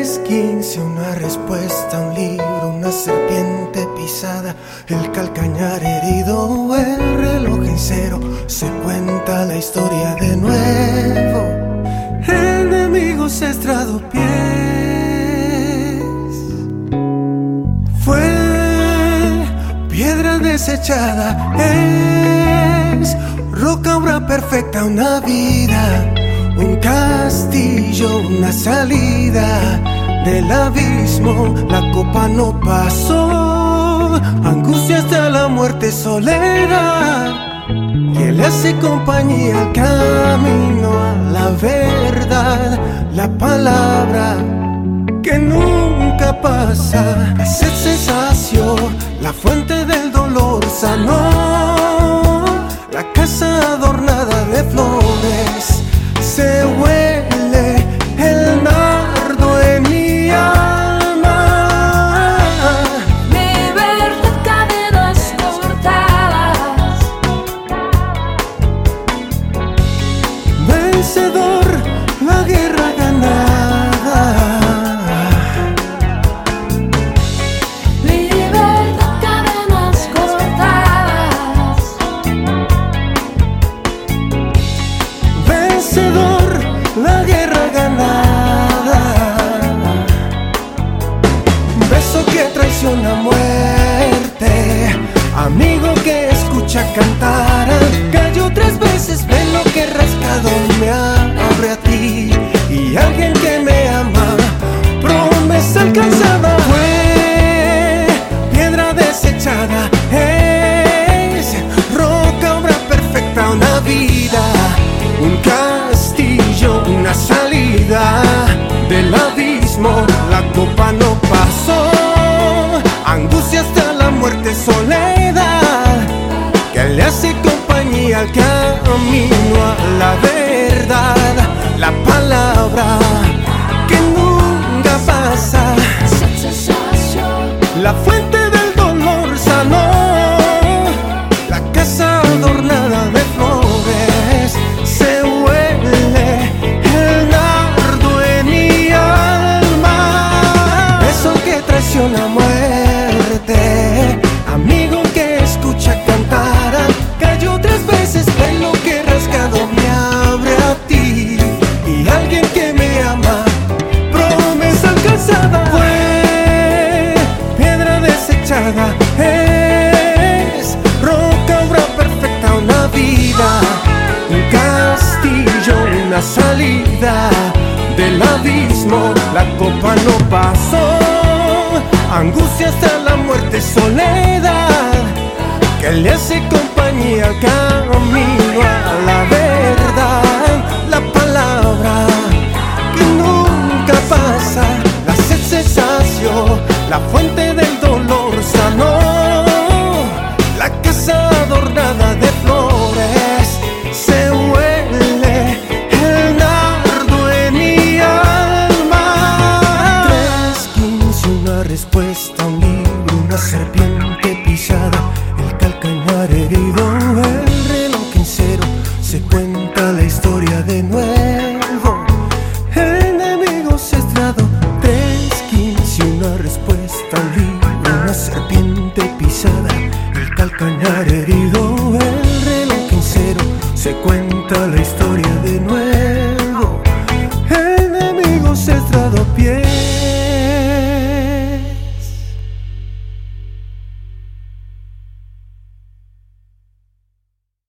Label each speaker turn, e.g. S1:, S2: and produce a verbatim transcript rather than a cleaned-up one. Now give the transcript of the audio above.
S1: Tres quince, una respuesta, un libro, una serpiente pisada, el calcañar herido, el reloj en cero, se cuenta la historia de nuevo. Enemigos, estrado, pies. Fue piedra desechada, es roca, obra perfecta, una vida, un castillo, una salida del abismo. La copa no pasó, angustia hasta la muerte, soledad, que le hace compañía al camino a la verdad. La palabra que nunca pasa, la sed se sació, la fuente del dolor sanó, la casa adornada de flores. Se huele el nardo en mi alma.
S2: Libertad, cadenas cortadas.
S1: Vencedor, la guerra ganada.
S2: Libertad, cadenas cortadas.
S1: Vencedor, la guerra ganada. Beso que traiciona, muerte, amigo que escucha cantar. Cayó tres veces, ve lo que rascado me abre a ti. Y alguien que me ama, promesa alcanzada. Fue piedra desechada, es roca, obra perfecta, una vida, un castillo, una salida del abismo. La copa no pasó, angustia hasta la muerte, soledad, que le hace compañía al camino a la verdad. La palabra que nunca pasa, la fuente del dolor sanó, la casa adornada de flores. Se huele el nardo en mi alma. Beso que traiciona, muerte, amigo que escucha cantar. Cayó tres veces, ve lo que rascado me abre a ti. Y alguien que me ama, promesa alcanzada. Fue piedra desechada, es roca, obra perfecta, una vida, un castillo, una salida del abismo. La copa no pasó, angustia hasta la muerte, soledad, que le hace compañía al camino a la verdad. La palabra que nunca pasa, la sed se sació, la fuente del dolor sanó, la casa adornada de flores. Se huele el nardo en mi alma. Tres quince, una respuesta, un libro, una serpiente pisada, el calcañar herido, el reloj en cero, se cuenta la historia de nuevo. Enemigos, estrado, tres quince, una respuesta, un libro, una serpiente pisada, el calcañar herido, el reloj en cero, se cuenta la historia.